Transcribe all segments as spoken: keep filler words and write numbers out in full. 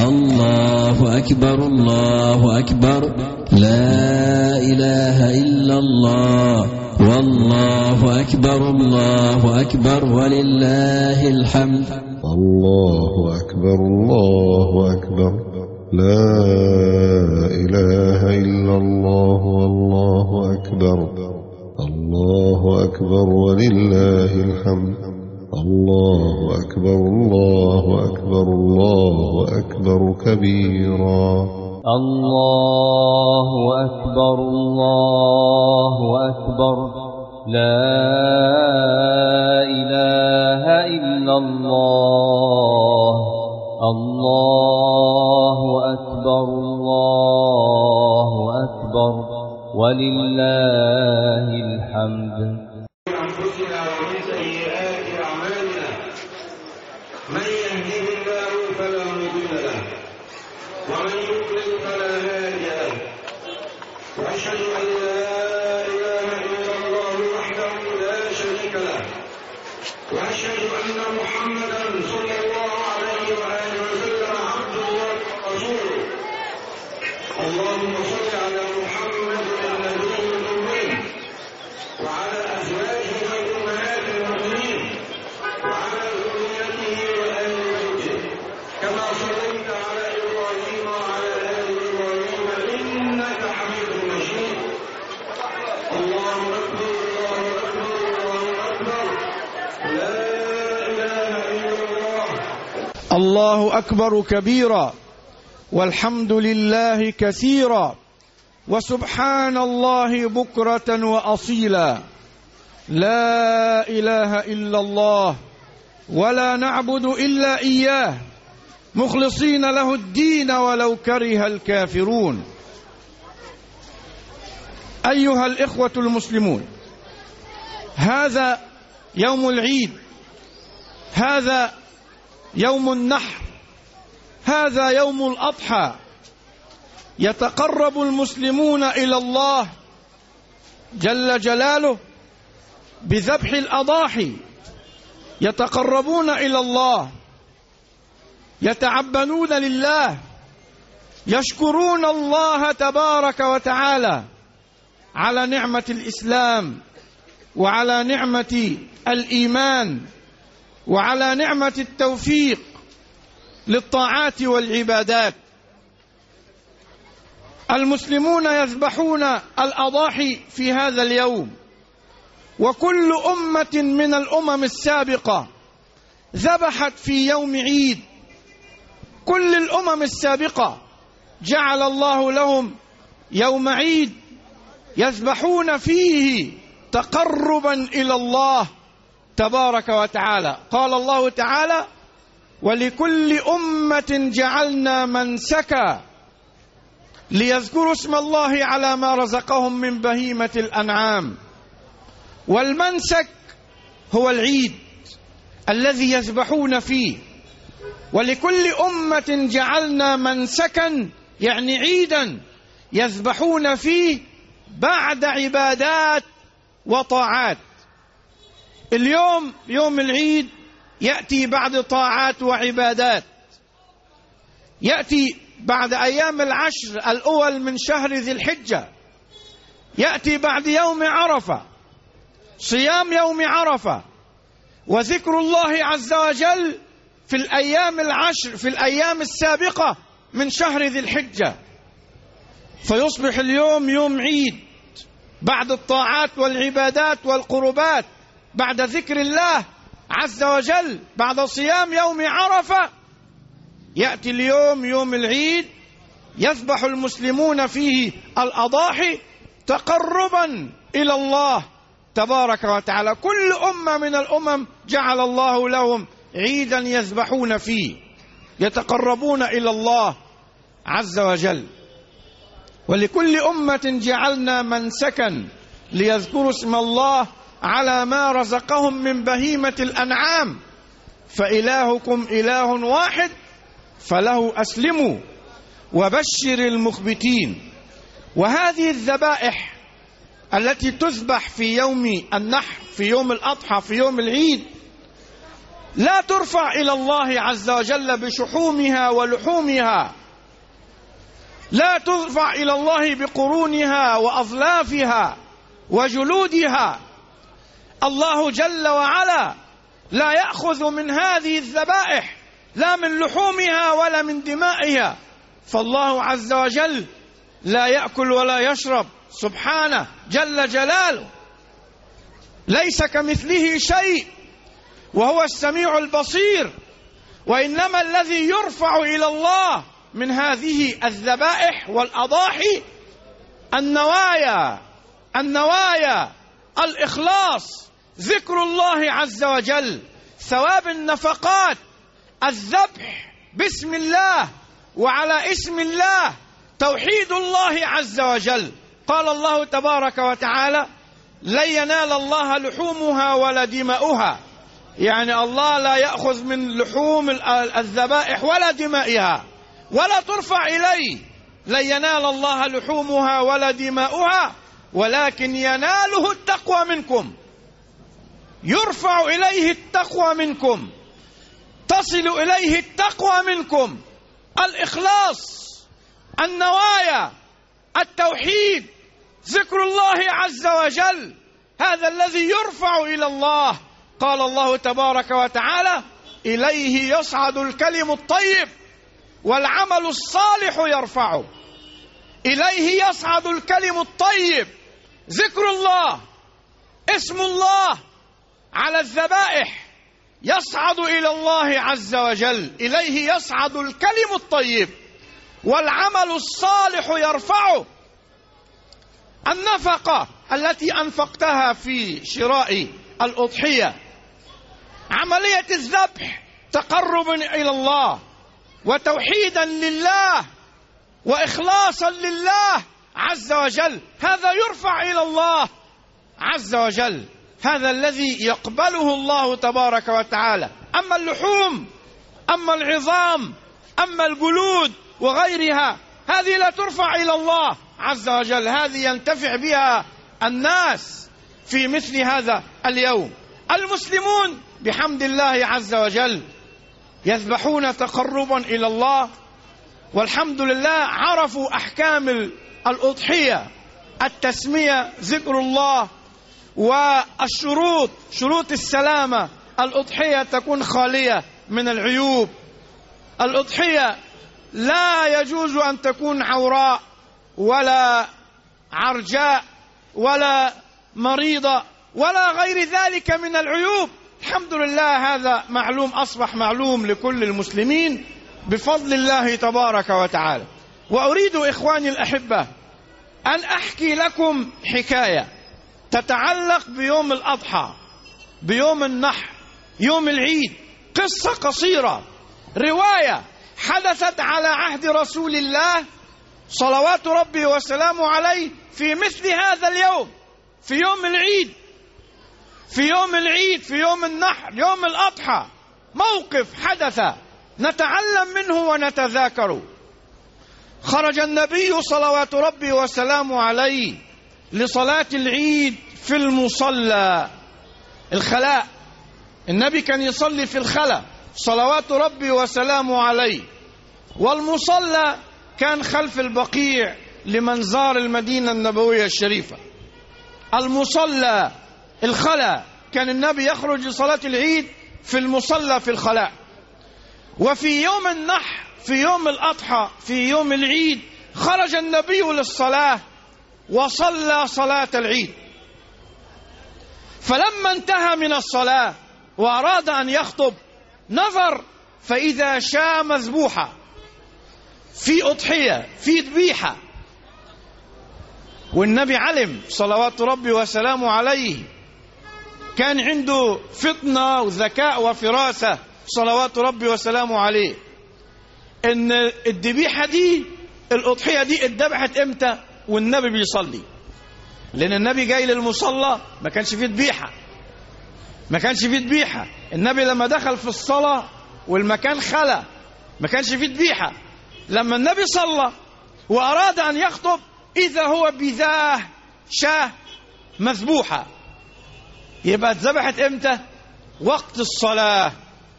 الله أكبر الله أكبر لا إله إلا الله والله أكبر الله أكبر ولله الحمد. الله أكبر الله أكبر لا إله إلا الله والله أكبر الله أكبر ولله الحمد. الله أكبر الله أكبر الله أكبر كبيرا. الله أكبر الله أكبر لا إله إلا الله الله أكبر الله أكبر ولله الحمد. أنفسنا ومن سيئات أعمالنا من يهده الله فلا مضل له ومن يضلل فلا هادي له وأشهد أن لا إله إلا الله وحده لا شريك له وأشهد أن محمدا صلى الله عليه وآله وسلم عبده ورسوله. اللهم صل على محمد النبي الأمي وعلى أزواجه أمهات المؤمنين وعلى ذريته وآل بيته كما صليت على إبراهيم وعلى آل إبراهيم إنك حميد مجيد. الله أكبر الله أكبر الله أكبر لا إله إلا الله. الله أكبر كبيرا والحمد لله كثيرا وسبحان الله بكرة وأصيلا. لا إله إلا الله ولا نعبد إلا إياه مخلصين له الدين ولو كره الكافرون. أيها الإخوة المسلمون، هذا يوم العيد، هذا يوم النحر، هذا يوم الأضحى. يتقرب المسلمون إلى الله جل جلاله بذبح الأضاحي، يتقربون إلى الله، يتعبدون لله، يشكرون الله تبارك وتعالى على نعمة الإسلام وعلى نعمة الإيمان وعلى نعمة التوفيق للطاعات والعبادات. المسلمون يذبحون الأضاحي في هذا اليوم، وكل أمة من الأمم السابقة ذبحت في يوم عيد. كل الأمم السابقة جعل الله لهم يوم عيد يذبحون فيه تقربا إلى الله تبارك وتعالى. قال الله تعالى: ولكل أمة جعلنا منسكا ليذكروا اسم الله على ما رزقهم من بهيمة الأنعام. والمنسك هو العيد الذي يذبحون فيه. ولكل أمة جعلنا منسكا يعني عيدا يذبحون فيه بعد عبادات وطاعات. اليوم يوم العيد يأتي بعد طاعات وعبادات، يأتي بعد أيام العشر الأول من شهر ذي الحجة، يأتي بعد يوم عرفة، صيام يوم عرفة، وذكر الله عز وجل في الأيام العشر في الأيام السابقة من شهر ذي الحجة. فيصبح اليوم يوم عيد بعد الطاعات والعبادات والقربات، بعد ذكر الله عز وجل، بعد صيام يوم عرفة، يأتي اليوم يوم العيد يذبح المسلمون فيه الأضاحي تقربا إلى الله تبارك وتعالى. كل أمة من الأمم جعل الله لهم عيدا يذبحون فيه، يتقربون إلى الله عز وجل. ولكل أمة جعلنا منسكا ليذكروا اسم الله على ما رزقهم من بهيمة الأنعام فإلهكم إله واحد فله أسلموا وبشر المخبتين. وهذه الذبائح التي تذبح في يوم النحر، في يوم الأضحى، في يوم العيد، لا ترفع إلى الله عز وجل بشحومها ولحومها، لا ترفع إلى الله بقرونها وأظلافها وجلودها. الله جل وعلا لا يأخذ من هذه الذبائح لا من لحومها ولا من دمائها، فالله عز وجل لا يأكل ولا يشرب سبحانه جل جلاله، ليس كمثله شيء وهو السميع البصير. وإنما الذي يرفع إلى الله من هذه الذبائح والأضاحي النوايا، النوايا، الإخلاص، ذكر الله عز وجل، ثواب النفقات، الذبح باسم الله وعلى اسم الله، توحيد الله عز وجل. قال الله تبارك وتعالى: لن ينال الله لحومها ولا دماؤها، يعني الله لا يأخذ من لحوم الذبائح ولا دمائها، ولا ترفع إليه. لن ينال الله لحومها ولا دماؤها ولكن يناله التقوى منكم، يرفع إليه التقوى منكم، تصل إليه التقوى منكم، الإخلاص، النوايا، التوحيد، ذكر الله عز وجل، هذا الذي يرفع إلى الله. قال الله تبارك وتعالى: إليه يصعد الكلم الطيب والعمل الصالح يرفعه. إليه يصعد الكلم الطيب، ذكر الله، اسم الله على الذبائح يصعد إلى الله عز وجل. إليه يصعد الكلم الطيب والعمل الصالح يرفعه. النفقة التي أنفقتها في شراء الأضحية، عملية الذبح تقرب إلى الله وتوحيدا لله وإخلاصا لله عز وجل، هذا يرفع إلى الله عز وجل، هذا الذي يقبله الله تبارك وتعالى. أما اللحوم، أما العظام، أما الجلود وغيرها، هذه لا ترفع إلى الله عز وجل، هذه ينتفع بها الناس في مثل هذا اليوم. المسلمون بحمد الله عز وجل يذبحون تقربا إلى الله، والحمد لله عرفوا أحكام الأضحية، التسمية، ذكر الله، والشروط، شروط السلامة. الأضحية تكون خالية من العيوب، الأضحية لا يجوز أن تكون عوراء ولا عرجاء ولا مريضة ولا غير ذلك من العيوب. الحمد لله هذا معلوم، أصبح معلوم لكل المسلمين بفضل الله تبارك وتعالى. وأريد إخواني الأحبة أن أحكي لكم حكاية تتعلق بيوم الأضحى، بيوم النحر، يوم العيد، قصة قصيرة، رواية حدثت على عهد رسول الله صلوات ربي وسلامه عليه في مثل هذا اليوم، في يوم العيد، في يوم العيد، في يوم النحر، يوم الأضحى. موقف حدث نتعلم منه ونتذاكره. خرج النبي صلوات ربي وسلامه عليه لصلاة العيد في المصلى، الخلاء. النبي كان يصلي في الخلاء صلوات ربي وسلامه عليه، والمصلى كان خلف البقيع لمن زار المدينة النبوية الشريفة. المصلى، الخلاء، كان النبي يخرج لصلاة العيد في المصلى في الخلاء. وفي يوم النحر، في يوم الأضحى، في يوم العيد، خرج النبي للصلاة وصلى صلاة العيد. فلما انتهى من الصلاة وأراد أن يخطب، نظر فإذا شاة مذبوحة، في أضحية، في ذبيحة. والنبي علم صلوات ربي وسلامه عليه، كان عنده فطنة وذكاء وفراسة صلوات ربي وسلامه عليه، إن الذبيحة دي، الأضحية دي اتذبحت إمتى؟ والنبي بيصلي. لأن النبي جاي للمصلى ما كانش فيه ذبيحة، ما كانش فيه ذبيحة. النبي لما دخل في الصلاة والمكان خلا ما كانش فيه ذبيحة. لما النبي صلى وأراد أن يخطب، إذا هو بذاه شاه مذبوحة. يبقى اتذبحت إمتى؟ وقت الصلاة،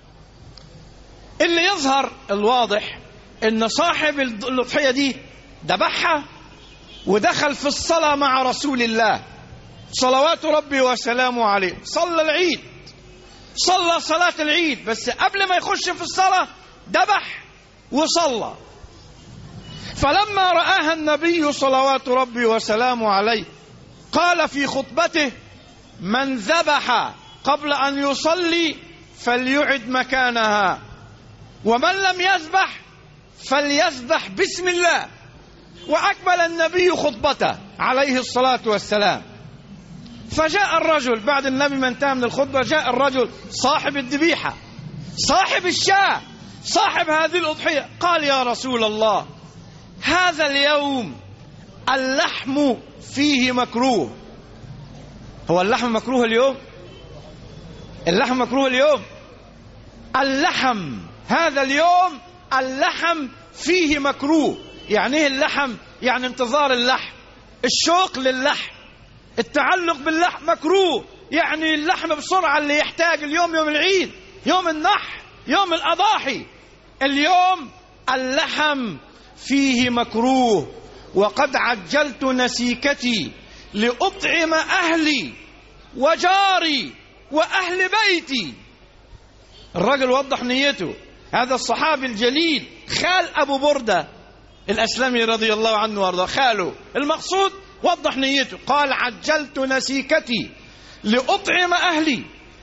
اللي يظهر الواضح ان صاحب الأضحية دي ذبحها ودخل في الصلاة مع رسول الله صلوات ربي وسلامه عليه، صلى العيد، صلى صلاة العيد، بس قبل ما يخش في الصلاة ذبح وصلى. فلما رآها النبي صلوات ربي وسلامه عليه قال في خطبته: من ذبح قبل أن يصلي فليعد مكانها، ومن لم يذبح فليذبح بسم الله. وأكمل النبي خطبته عليه الصلاة والسلام. فجاء الرجل بعد النبي ما انتهى من الخطبة، جاء الرجل صاحب الذبيحة، صاحب الشاة، صاحب هذه الأضحية، قال: يا رسول الله، هذا اليوم اللحم فيه مكروه. هو اللحم مكروه اليوم؟ اللحم مكروه اليوم؟ اللحم هذا اليوم اللحم فيه مكروه. يعني ايه اللحم؟ يعني انتظار اللحم، الشوق للحم، التعلق باللحم مكروه. يعني اللحم بسرعة اللي يحتاج اليوم، يوم العيد، يوم النحر، يوم الأضاحي، اليوم اللحم فيه مكروه. وقد عجلت نسيكتي لأطعم أهلي وجاري وأهل بيتي. الرجل وضح نيته، هذا الصحابي الجليل خال أبو بردة الأسلمي رضي الله عنه وارضاه، خاله. المقصود وضح نيته، قال: عجلت نسيكتي لأطعم أهلي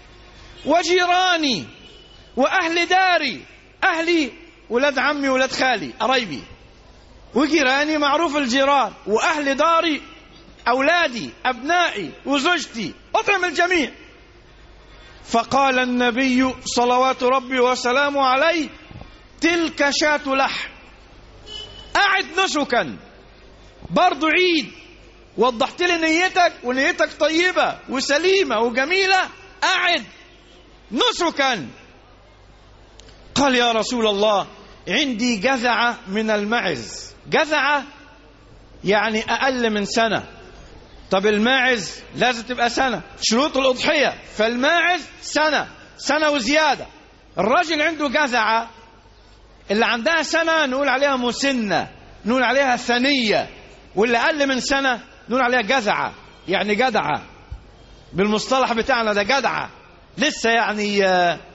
وجيراني وأهل داري. أهلي ولاد عمي ولاد خالي قرايبي، وجيراني معروف الجيران، وأهل داري أولادي أبنائي وزوجتي، أطعم الجميع. فقال النبي صلوات ربي وسلامه عليه: تلك شاة لحم. أعد نسكا، برضو عيد، وضحت لي نيتك ونيتك طيبة وسليمة وجميلة، أعد نسكا. قال: يا رسول الله، عندي جذعة من المعز. جذعة يعني أقل من سنة. طب الماعز لازم تبقى سنة، شروط الأضحية، فالماعز سنة، سنة وزيادة. الراجل عنده جذعة، اللي عندها سنة نقول عليها مسنة، نقول عليها ثنية، واللي أقل من سنة نقول عليها جذعة، يعني جدعة بالمصطلح بتاعنا، ده جدعة لسه يعني.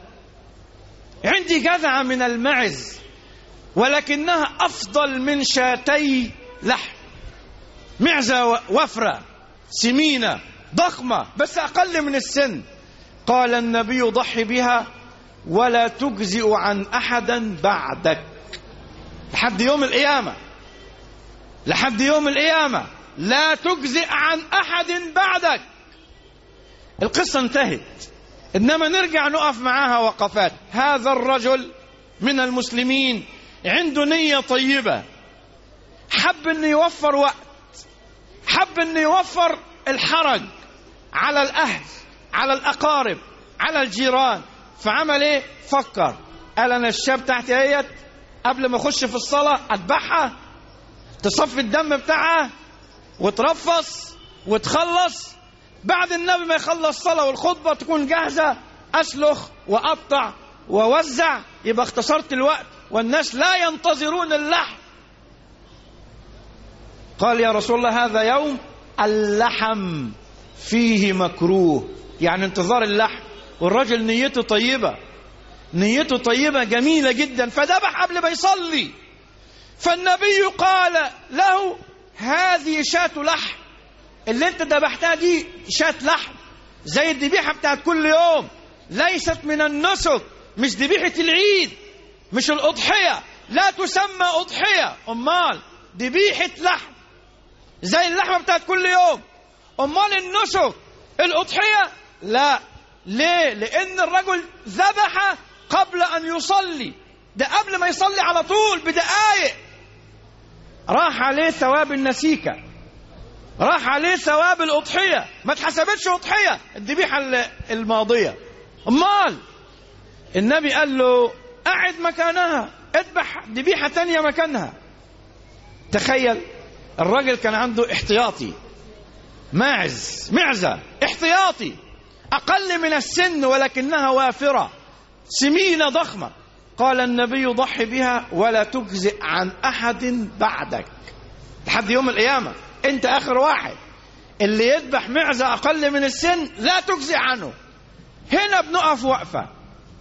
عندي جذعة من المعز ولكنها أفضل من شاتي لحم. معزة وفرة سمينة ضخمة بس أقل من السن. قال النبي: ضحي بها ولا تجزئ عن أحد بعدك. لحد يوم القيامة، لحد يوم القيامة لا تجزئ عن أحد بعدك. القصة انتهت، إنما نرجع نقف معاها وقفات. هذا الرجل من المسلمين عنده نية طيبة، حب أن يوفر وقت، حب أن يوفر الحرج على الأهل، على الأقارب، على الجيران. فعمل إيه؟ فكر، قال: أنا الشاب تحت اهيت، قبل ما أخش في الصلاة أذبحها، تصفي الدم بتاعها وترفص وتخلص، بعد النبي ما يخلص صلاة والخطبة تكون جاهزة، أسلخ وأقطع ووزع، يبقى اختصرت الوقت والناس لا ينتظرون اللحم. قال: يا رسول الله، هذا يوم اللحم فيه مكروه، يعني انتظار اللحم. والرجل نيته طيبة، نيته طيبة جميلة جدا، فذبح قبل ما يصلي. فالنبي قال له: هذه شاة لحم، اللي انت ذبحتها دي شاة لحم زي الذبيحة بتاعت كل يوم، ليست من النسك، مش ذبيحة العيد، مش الأضحية، لا تسمى أضحية، أمال ذبيحة لحم زي اللحمة بتاعت كل يوم. أمال النسك الأضحية لا. ليه؟ لأن الرجل ذبح قبل أن يصلي، ده قبل ما يصلي على طول بدقائق، راح عليه ثواب النسيكة، راح عليه ثواب الأضحية، ما اتحسبتش أضحية الذبيحة الماضية. أمال النبي قال له: أعد مكانها، اذبح ذبيحة تانية مكانها. تخيل، الرجل كان عنده احتياطي، ماعز، معزة احتياطي، أقل من السن ولكنها وافرة، سمينة ضخمة، قال النبي ضحي بها ولا تجزئ عن أحد بعدك لحد يوم القيامة. أنت آخر واحد، اللي يذبح معزة أقل من السن لا تجزئ عنه. هنا بنقف وقفة،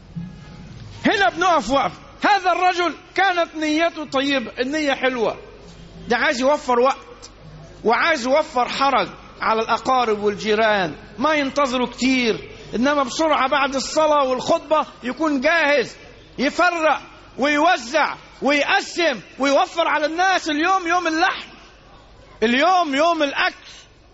هنا بنقف وقفة. هذا الرجل كانت نيته طيبة، النية حلوة، ده عايز يوفر وقت وعايز يوفر حرج على الأقارب والجيران، ما ينتظروا كتير، إنما بسرعة بعد الصلاة والخطبة يكون جاهز يفرق ويوزع ويقسم ويوفر على الناس. اليوم يوم اللحم، اليوم يوم الأكل،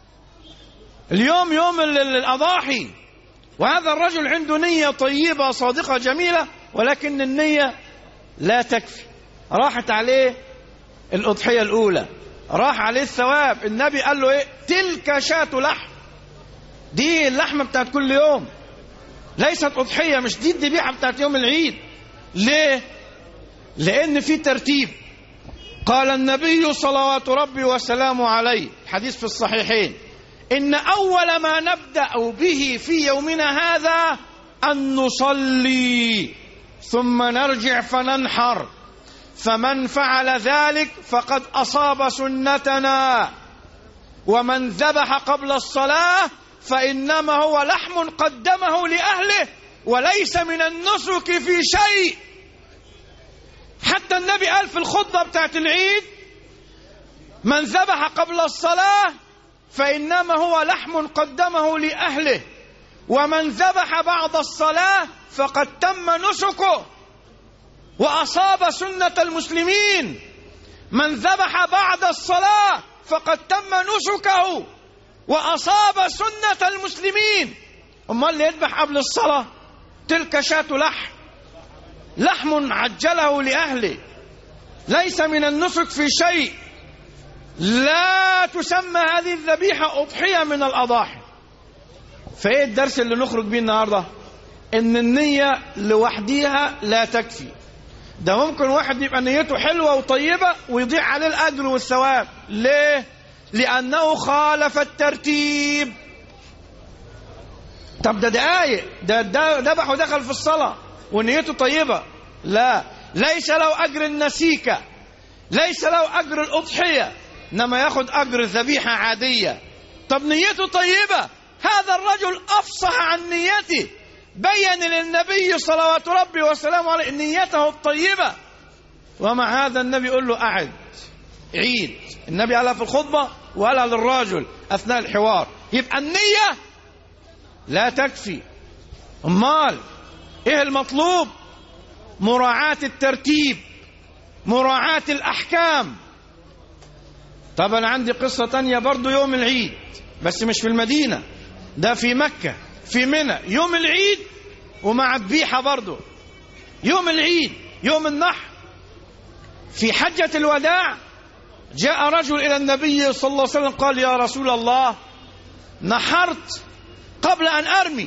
اليوم يوم الأضاحي. وهذا الرجل عنده نية طيبة صادقة جميلة، ولكن النية لا تكفي. راحت عليه الأضحية الأولى، راح عليه الثواب. النبي قال له إيه؟ تلك شاة لحم، دي اللحمة بتاعت كل يوم، ليست أضحية، مش دي الذبيحة بتاعت يوم العيد. ليه؟ لأن في ترتيب. قال النبي صلوات ربي وسلامه عليه، حديث في الصحيحين، إن أول ما نبدأ به في يومنا هذا أن نصلي ثم نرجع فننحر، فمن فعل ذلك فقد أصاب سنتنا، ومن ذبح قبل الصلاة فإنما هو لحم قدمه لأهله وليس من النسك في شيء. حتى النبي قال في الخطبة بتاعت العيد: من ذبح قبل الصلاة فإنما هو لحم قدمه لأهله، ومن ذبح بعد الصلاة فقد تم نسكه وأصاب سنة المسلمين. من ذبح بعد الصلاة فقد تم نسكه وأصاب سنة المسلمين. أما اللي يذبح قبل الصلاة تلك شاة لحم، لحم عجله لأهله، ليس من النسك في شيء، لا تسمى هذه الذبيحة أضحية من الأضاحي. فإيه الدرس اللي نخرج بيه النهاردة؟ إن النية لوحديها لا تكفي. ده ممكن واحد يبقى نيته حلوة وطيبة ويضيع عليه الأجر والثواب. ليه؟ لأنه خالف الترتيب. طب ده دقايق، ده ذبح ودخل في الصلاة ونيته طيبة، لا، ليس له أجر النسيكة، ليس له أجر الأضحية، إنما ياخد أجر الذبيحة عادية. طب نيته طيبة، هذا الرجل أفصح عن نيته، بين للنبي صلوات ربي وسلامه عليه نيته الطيبة، ومع هذا النبي يقول له أعد عيد. النبي قالها في الخطبة وقالها للراجل أثناء الحوار. يبقى النية لا تكفي. أمال إيه المطلوب؟ مراعاة الترتيب، مراعاة الأحكام. طب أنا عندي قصة تانية برضو يوم العيد، بس مش في المدينة، ده في مكة في منى، يوم العيد ومع الذبيحة برضو. يوم العيد يوم النحر في حجة الوداع جاء رجل إلى النبي صلى الله عليه وسلم قال: يا رسول الله، نحرت قبل أن أرمي،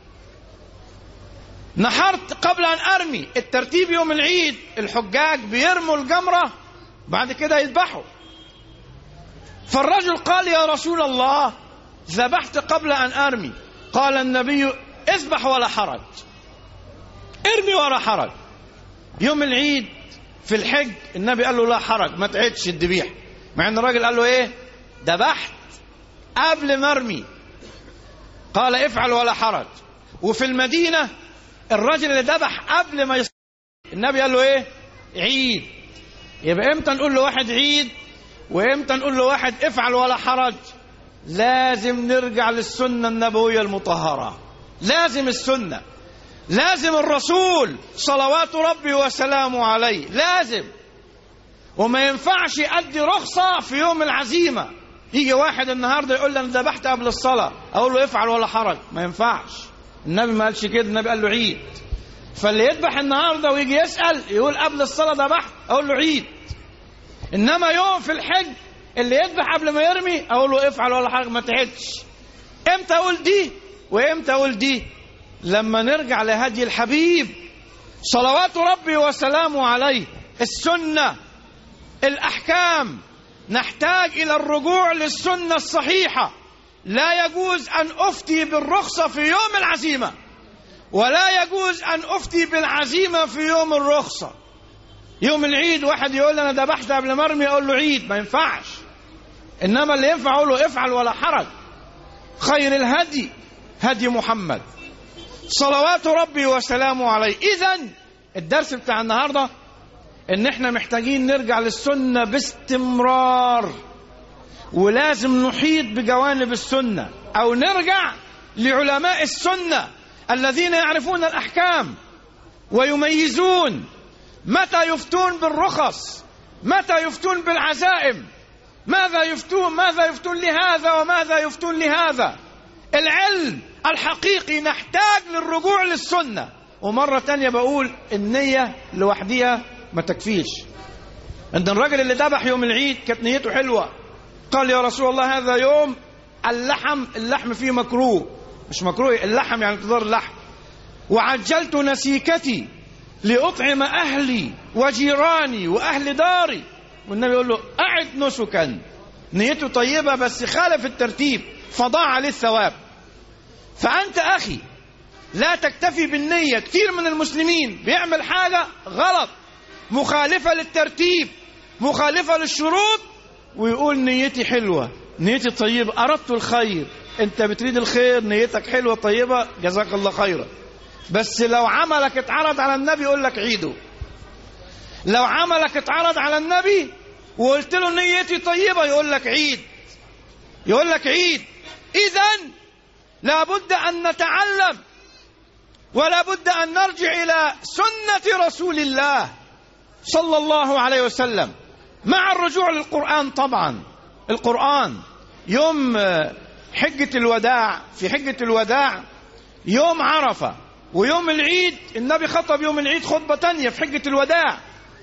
نحرت قبل أن أرمي. الترتيب يوم العيد الحجاج بيرموا الجمرة بعد كده يذبحوا. فالرجل قال: يا رسول الله، ذبحت قبل أن أرمي. قال النبي: اذبح ولا حرج، ارمي ولا حرج. يوم العيد في الحج النبي قال له: لا حرج، ما تعيدش الذبيح، مع ان الراجل قال له ايه؟ ذبحت قبل ما ارمي. قال: افعل ولا حرج. وفي المدينة الراجل اللي ذبح قبل ما يصلي النبي قال له ايه؟ عيد. يبقى امتى نقول له واحد عيد وامتى نقول له واحد افعل ولا حرج؟ لازم نرجع للسنة النبوية المطهرة، لازم السنة، لازم الرسول صلوات ربي وسلامه عليه، لازم. وما ينفعش أدي رخصة في يوم العزيمة. يجي واحد النهاردة يقول لي أنا ذبحت قبل الصلاة، أقول له افعل ولا حرج، ما ينفعش. النبي ما قالش كده، النبي قال له عيد. فاللي يذبح النهاردة ويجي يسأل يقول قبل الصلاة ذبحت، أقول له عيد. إنما يوم في الحج اللي يذبح قبل ما يرمي أقول له افعل ولا حرج، ما تعدش. امتى أقول دي وامتى أقول دي؟ لما نرجع لهدي الحبيب صلوات ربي وسلامه عليه، السنة، الأحكام. نحتاج إلى الرجوع للسنة الصحيحة. لا يجوز أن أفتي بالرخصة في يوم العزيمة، ولا يجوز أن أفتي بالعزيمة في يوم الرخصة. يوم العيد واحد يقول لي أنا ذبحت قبل ما أرمي، أقول له عيد، ما ينفعش. إنما اللي ينفع أقول له افعل ولا حرج. خير الهدي هدي محمد صلوات ربي وسلامه عليه. إذن الدرس بتاع النهاردة إن إحنا محتاجين نرجع للسنة باستمرار، ولازم نحيط بجوانب السنة، أو نرجع لعلماء السنة الذين يعرفون الأحكام ويميزون متى يفتون بالرخص، متى يفتون بالعزائم، ماذا يفتون ماذا يفتون لهذا وماذا يفتون لهذا. العلم الحقيقي نحتاج للرجوع للسنة. ومرة تانية بقول النية لوحدها ما تكفيش. عند الراجل اللي ذبح يوم العيد كانت نيته حلوة، قال يا رسول الله هذا يوم اللحم اللحم فيه مكروه، مش مكروه اللحم يعني انتظار اللحم، وعجلت نسيكتي لأطعم أهلي وجيراني وأهل داري. والنبي يقول له أعد نسكا. نيته طيبة بس خالف الترتيب فضاع عليه الثواب. فأنت أخي لا تكتفي بالنية. كثير من المسلمين بيعمل حاجة غلط مخالفة للترتيب مخالفة للشروط ويقول نيتي حلوة نيتي طيبة أردت الخير. أنت بتريد الخير، نيتك حلوة طيبة، جزاك الله خيرا. بس لو عملك اتعرض على النبي يقول لك عيده. لو عملك اتعرض على النبي وقلت له نيتي طيبة يقول لك عيد يقول لك عيد. إذن لابد أن نتعلم ولا بد أن نرجع إلى سنة رسول الله صلى الله عليه وسلم مع الرجوع للقرآن. طبعا القرآن يوم حجة الوداع، في حجة الوداع يوم عرفة ويوم العيد، النبي خطب يوم العيد خطبة تانية في حجة الوداع،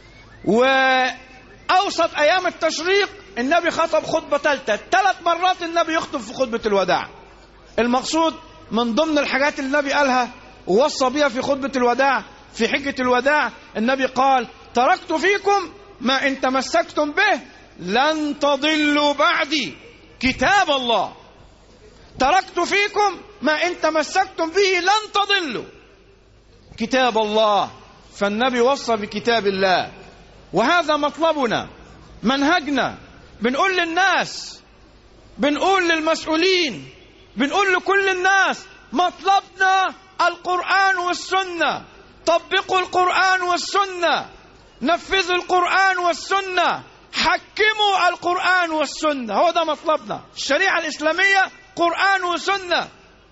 وأوسط أيام التشريق النبي خطب خطبة ثالثة. ثلاث مرات النبي يخطب في خطبة الوداع. المقصود من ضمن الحاجات اللي النبي قالها ووصى بها في خطبة الوداع في حجة الوداع، النبي قال تركت فيكم ما إن تمسكتم به لن تضلوا بعدي كتاب الله. تركت فيكم ما إن تمسكتم به لن تضلوا كتاب الله. فالنبي وصى بكتاب الله، وهذا مطلبنا منهجنا. بنقول للناس، بنقول للمسؤولين، بنقول لكل الناس مطلبنا القرآن والسنة. طبقوا القرآن والسنة، نفذوا القرآن والسنة، حكموا القرآن والسنة. هو ده مطلبنا. الشريعة الإسلامية قرآن وسنة.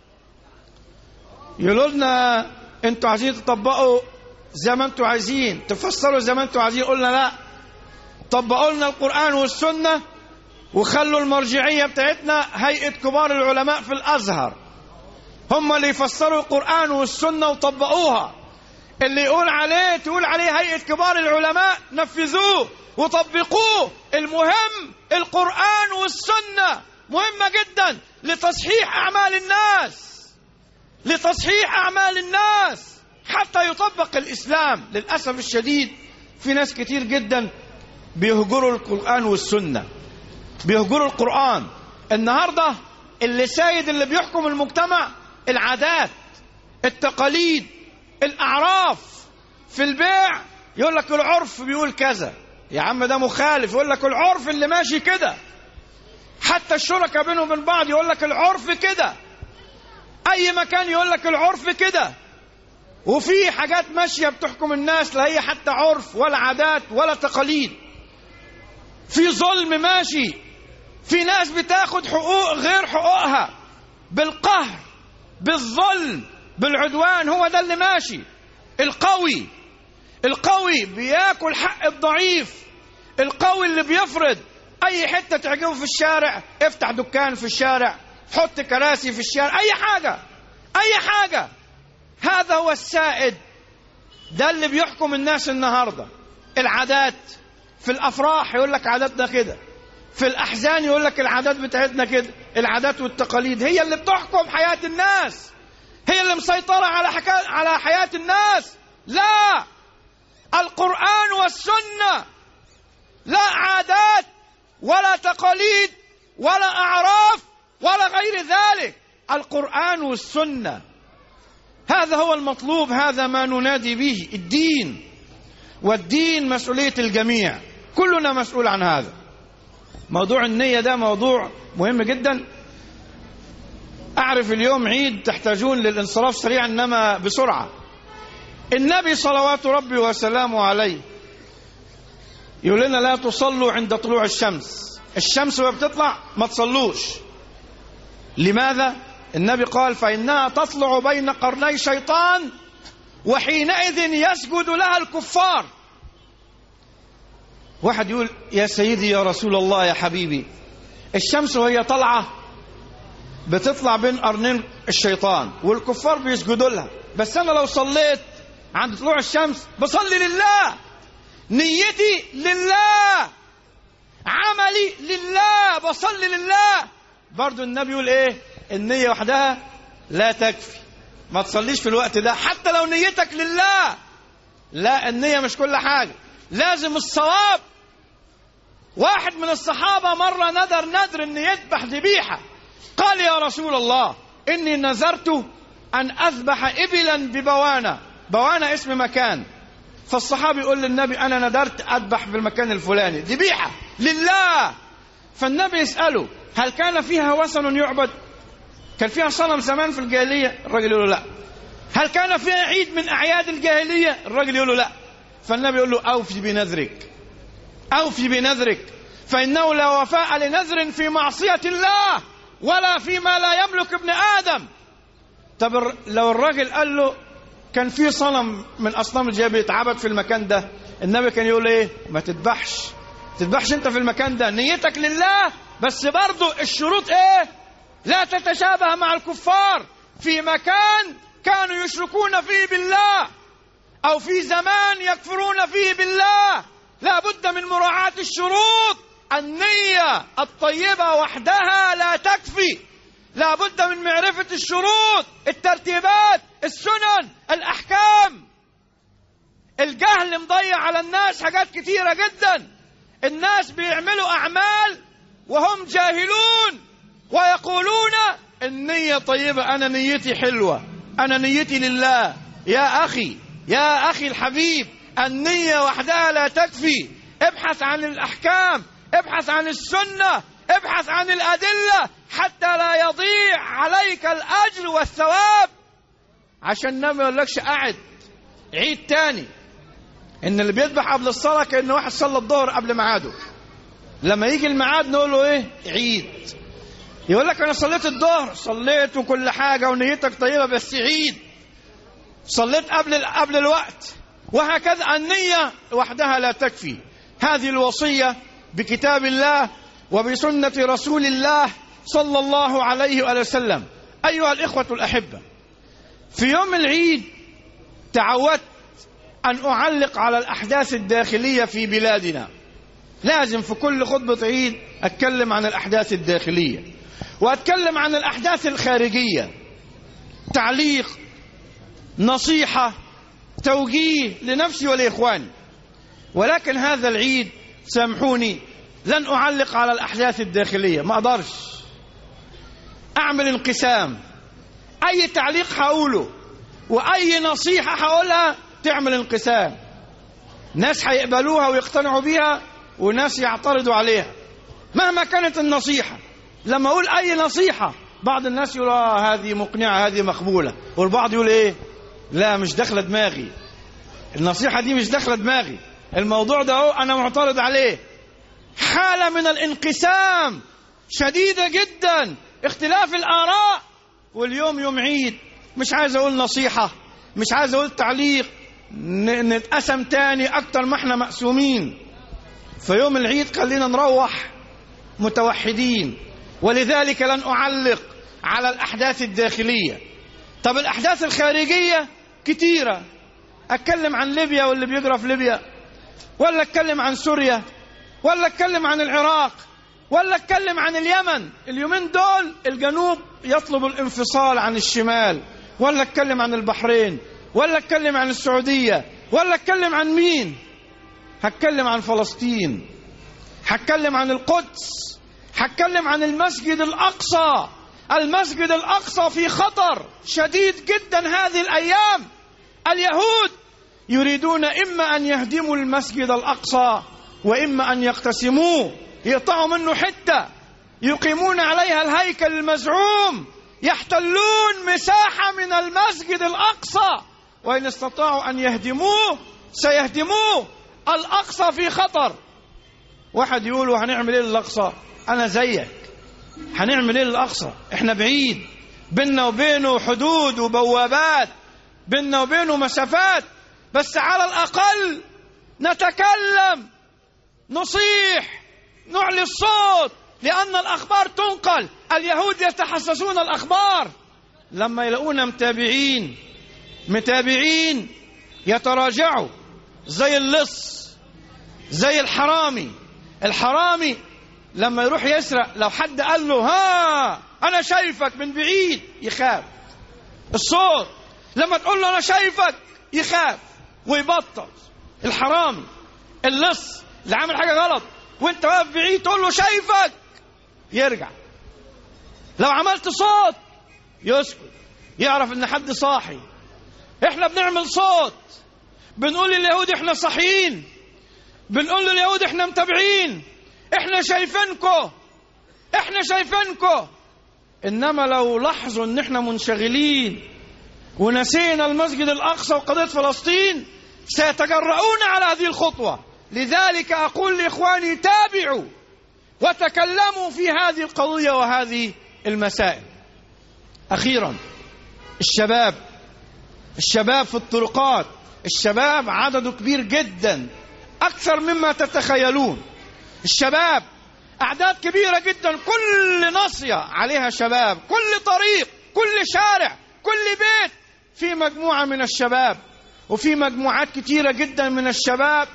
يقولوا لنا انتوا عايزين تطبقوا زي ما انتوا عايزين، تفسروا زي ما انتوا عايزين. قلنا لا، طبقوا لنا القرآن والسنة وخلوا المرجعية بتاعتنا هيئة كبار العلماء في الأزهر هم اللي يفسروا القرآن والسنة وطبقوها. اللي يقول عليه تقول عليه هيئة كبار العلماء، نفذوه وطبقوه. المهم القرآن والسنة مهمة جدا لتصحيح أعمال الناس، لتصحيح أعمال الناس حتى يطبق الإسلام. للأسف الشديد في ناس كتير جدا بيهجروا القرآن والسنة، بيهجروا القرآن. النهاردة اللي سايد اللي بيحكم المجتمع العادات، التقاليد، الأعراف. في البيع يقول لك العرف بيقول كذا، يا عم ده مخالف. يقول لك العرف اللي ماشي كده. حتى الشركاء بينهم وبين بعض يقول لك العرف كده. أي مكان يقول لك العرف كده. وفي حاجات ماشية بتحكم الناس لا هي حتى عرف ولا عادات ولا تقاليد. في ظلم ماشي، في ناس بتاخد حقوق غير حقوقها بالقهر بالظلم بالعدوان. هو ده اللي ماشي. القوي القوي بياكل حق الضعيف. القوي اللي بيفرض اي حتة تعجبه في الشارع، افتح دكان في الشارع، حط كراسي في الشارع، اي حاجة اي حاجة. هذا هو السائد، ده اللي بيحكم الناس النهاردة. العادات في الافراح يقول لك عاداتنا كده، في الاحزان يقول لك العادات بتاعتنا كده. العادات والتقاليد هي اللي بتحكم حياة الناس، هي اللي مسيطرة على حكا... على حياة الناس. لا، القرآن والسنة، لا عادات ولا تقاليد ولا أعراف ولا غير ذلك. القرآن والسنة. هذا هو المطلوب، هذا ما ننادي به الدين، والدين مسؤولية الجميع، كلنا مسؤول عن هذا. موضوع النية ده موضوع مهم جدا. أعرف اليوم عيد تحتاجون للانصراف سريعا إنما بسرعة. النبي صلوات ربي وسلامه عليه يقول لنا لا تصلوا عند طلوع الشمس، الشمس وهي بتطلع ما تصلوش. لماذا؟ النبي قال فإنها تطلع بين قرني شيطان وحينئذ يسجد لها الكفار. واحد يقول يا سيدي يا رسول الله يا حبيبي، الشمس وهي طالعة بتطلع بين قرنين الشيطان والكفار بيسجدوا لها، بس أنا لو صليت عند طلوع الشمس بصلي لله، نيتي لله، عملي لله، بصلي لله. برضو النبي يقول ايه؟ النية وحدها لا تكفي، ما تصليش في الوقت ده حتى لو نيتك لله. لا، النية مش كل حاجة، لازم الصواب. واحد من الصحابة مرة ندر ندر ان يذبح ذبيحة، قال يا رسول الله اني نذرت ان اذبح ابلا ببوانة. بوانة اسم مكان. فالصحابي يقول للنبي انا ندرت اذبح في المكان الفلاني ذبيحة لله. فالنبي يسأله هل كان فيها وثن يعبد؟ كان فيها صنم زمان في الجاهلية؟ الراجل يقول له لا. هل كان فيها عيد من أعياد الجاهلية؟ الراجل يقول له لا. فالنبي يقول له أوفي بنذرك، أوفي بنذرك، فإنه لا وفاء لنذر في معصية الله ولا فيما لا يملك ابن آدم. طب لو الراجل قال له كان في صنم من أصنام الجاهلية بيتعبد في المكان ده، النبي كان يقول ايه؟ ما تذبحش، تذبحش انت في المكان ده، نيتك لله، بس برضو الشروط ايه؟ لا تتشابه مع الكفار في مكان كانوا يشركون فيه بالله او في زمان يكفرون فيه بالله. لا بد من مراعاة الشروط. النية الطيبة وحدها لا تكفي، لا بد من معرفة الشروط، الترتيبات، السنن، الأحكام. الجهل مضيع على الناس حاجات كتيرة جدا. الناس بيعملوا أعمال وهم جاهلون ويقولون النية طيبة، أنا نيتي حلوة، أنا نيتي لله. يا أخي، يا أخي الحبيب، النية وحدها لا تكفي. ابحث عن الأحكام، ابحث عن السنة، ابحث عن الأدلة حتى لا يضيع عليك الأجر والثواب. عشان النبي ما يقولكش قاعد عيد تاني إن اللي بيذبح قبل الصلاة كأن واحد صلى الظهر قبل ميعاده، لما يجي الميعاد نقول له إيه؟ عيد. يقول لك أنا صليت الظهر، صليت وكل حاجة ونيتك طيبة بس عيد، صليت قبل قبل الوقت. وهكذا النية وحدها لا تكفي. هذه الوصية بكتاب الله وبسنة رسول الله صلى الله عليه وآله وسلم. أيها الإخوة الأحبة، في يوم العيد تعودت أن أعلق على الأحداث الداخلية في بلادنا. لازم في كل خطبة عيد أتكلم عن الأحداث الداخلية وأتكلم عن الأحداث الخارجية، تعليق، نصيحة، توجيه لنفسي ولإخواني. ولكن هذا العيد سامحوني لن أعلق على الأحداث الداخلية، ما أقدرش أعمل انقسام. أي تعليق هقوله وأي نصيحة هقولها تعمل انقسام، ناس هيقبلوها ويقتنعوا بيها وناس يعترضوا عليها مهما كانت النصيحة. لما أقول أي نصيحة بعض الناس يقول آه هذه مقنعة، هذه مقبولة، والبعض يقول إيه؟ لا مش داخلة دماغي، النصيحة دي مش داخلة دماغي، الموضوع ده هو أنا معترض عليه. حالة من الانقسام شديدة جدا، اختلاف الآراء. واليوم يوم عيد، مش عايز أقول نصيحة، مش عايز أقول تعليق، نتقسم تاني أكتر ما احنا مقسومين. في يوم العيد خلينا نروح متوحدين. ولذلك لن أعلق على الأحداث الداخلية. طب الأحداث الخارجية كتيرة، أتكلم عن ليبيا واللي بيجرى في ليبيا، ولا أتكلم عن سوريا، ولا أتكلم عن العراق، ولا أتكلم عن اليمن. اليومين دول الجنوب يطلب الانفصال عن الشمال، ولا أتكلم عن البحرين، ولا أتكلم عن السعودية، ولا أتكلم عن مين؟ هتكلم عن فلسطين، هتكلم عن القدس، هتكلم عن المسجد الأقصى، المسجد الأقصى في خطر شديد جدا هذه الأيام. اليهود يريدون إما أن يهدموا المسجد الأقصى وإما أن يقتسموه، يقطعوا منه حتة يقيمون عليها الهيكل المزعوم، يحتلون مساحة من المسجد الأقصى، وإن استطاعوا أن يهدموه سيهدموه. الأقصى في خطر. واحد يقول هنعمل إيه للأقصى؟ أنا زيك، هنعمل إيه للأقصى؟ إحنا بعيد، بيننا وبينه حدود وبوابات، بيننا وبينه مسافات، بس على الأقل نتكلم، نصيح، نعلي الصوت، لأن الأخبار تنقل. اليهود يتحسسون الأخبار، لما يلاقونا متابعين متابعين يتراجعوا زي اللص، زي الحرامي. الحرامي لما يروح يسرق، لو حد قال له ها أنا شايفك من بعيد يخاف. الصوت لما تقول له أنا شايفك يخاف ويبطل. الحرامي اللص اللي عامل حاجة غلط وانت واقف بعيد تقول له شايفك يرجع. لو عملت صوت يسكت، يعرف ان حد صاحي. احنا بنعمل صوت، بنقول لليهود احنا صاحيين، بنقول لليهود احنا متابعين، احنا شايفينكو، احنا شايفينكو. انما لو لاحظوا ان احنا منشغلين ونسينا المسجد الأقصى وقضية فلسطين سيتجرؤون على هذه الخطوة. لذلك أقول لإخواني تابعوا وتكلموا في هذه القضية وهذه المسائل. أخيرا الشباب، الشباب في الطرقات، الشباب عدده كبير جدا أكثر مما تتخيلون. الشباب أعداد كبيرة جدا، كل ناصية عليها شباب، كل طريق، كل شارع، كل بيت في مجموعة من الشباب، وفي مجموعات كتيرة جدا من الشباب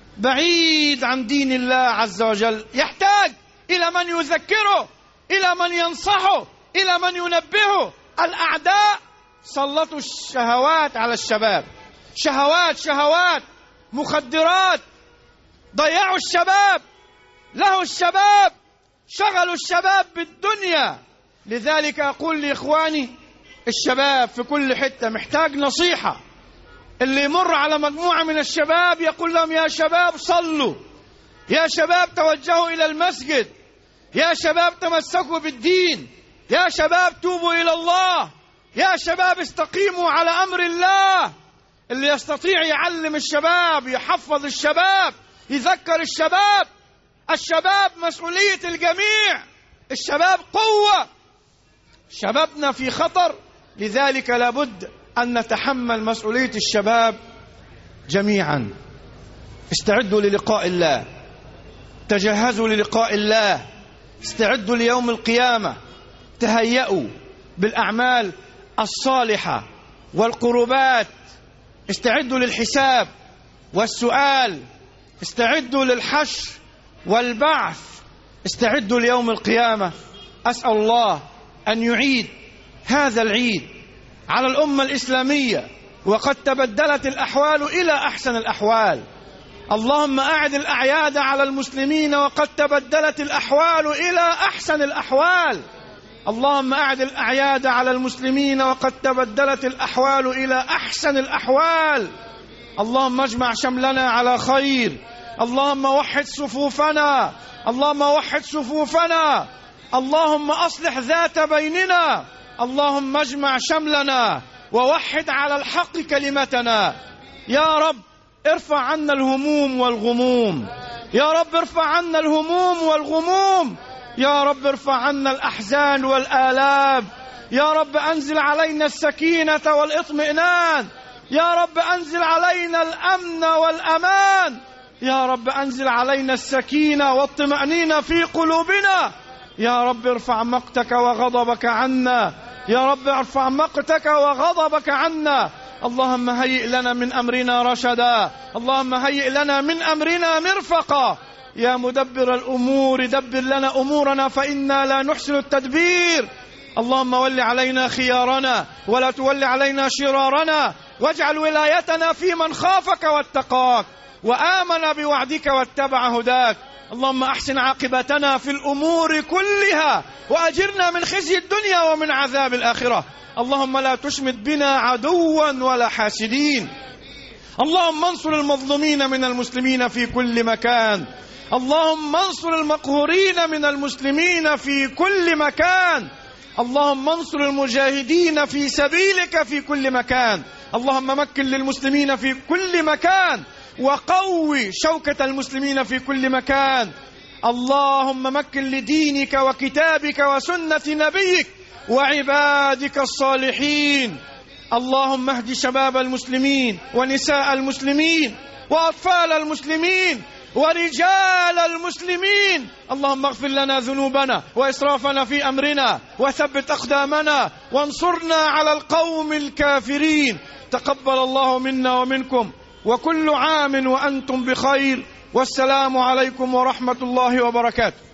بعيد عن دين الله عز وجل، يحتاج إلى من يذكره، إلى من ينصحه، إلى من ينبهه. الأعداء سلطوا الشهوات على الشباب، شهوات شهوات مخدرات، ضيعوا الشباب، لهوا الشباب، شغلوا الشباب بالدنيا. لذلك أقول لإخواني الشباب في كل حتة محتاج نصيحة. اللي يمر على مجموعة من الشباب يقول لهم يا شباب صلوا، يا شباب توجهوا إلى المسجد، يا شباب تمسكوا بالدين، يا شباب توبوا إلى الله، يا شباب استقيموا على أمر الله. اللي يستطيع يعلم الشباب، يحفظ الشباب، يذكر الشباب. الشباب مسؤولية الجميع، الشباب قوة، شبابنا في خطر. لذلك لابد أن نتحمل مسؤولية الشباب جميعا. استعدوا للقاء الله، تجهزوا للقاء الله، استعدوا ليوم القيامة، تهيئوا بالأعمال الصالحة والقربات، استعدوا للحساب والسؤال، استعدوا للحشر والبعث، استعدوا ليوم القيامة. أسأل الله أن يعيد هذا العيد على الأمة الإسلامية، وقد تبدلت الأحوال إلى أحسن الأحوال. اللهم أعد الأعياد على المسلمين وقد تبدلت الأحوال إلى أحسن الأحوال. اللهم أعد الأعياد على المسلمين وقد تبدلت الأحوال إلى أحسن الأحوال. اللهم اجمع شملنا على خير، اللهم وحد صفوفنا، اللهم وحد صفوفنا، اللهم أصلح ذات بيننا، اللهم اجمع شملنا ووحد على الحق كلمتنا. يا رب ارفع عنا الهموم والغموم، يا رب ارفع عنا الهموم والغموم، يا رب ارفع عنا الأحزان والآلام، يا رب أنزل علينا السكينة والإطمئنان، يا رب أنزل علينا الأمن والأمان، يا رب أنزل علينا السكينة والطمأنينة في قلوبنا. يا رب ارفع مقتك وغضبك عنا، يا رب ارفع مقتك وغضبك عنا. اللهم هيئ لنا من أمرنا رشدا، اللهم هيئ لنا من أمرنا مرفقا. يا مدبر الأمور دبر لنا أمورنا فإنا لا نحسن التدبير. اللهم ول علينا خيارنا ولا تول علينا شرارنا، واجعل ولايتنا في من خافك واتقاك وآمن بوعدك واتبع هداك. اللهم أحسن عاقبتنا في الأمور كلها وأجرنا من خزي الدنيا ومن عذاب الآخرة. اللهم لا تشمت بنا عدوا ولا حاسدين. اللهم انصر المظلومين من المسلمين في كل مكان. اللهم انصر المقهورين من المسلمين في كل مكان. اللهم انصر المجاهدين في سبيلك في كل مكان. اللهم مكن للمسلمين في كل مكان وقوي شوكة المسلمين في كل مكان. اللهم مكن لدينك وكتابك وسنة نبيك وعبادك الصالحين. اللهم اهد شباب المسلمين ونساء المسلمين وأطفال المسلمين ورجال المسلمين. اللهم اغفر لنا ذنوبنا وإسرافنا في أمرنا وثبت أقدامنا وانصرنا على القوم الكافرين. تقبل الله منا ومنكم وكل عام وأنتم بخير، والسلام عليكم ورحمة الله وبركاته.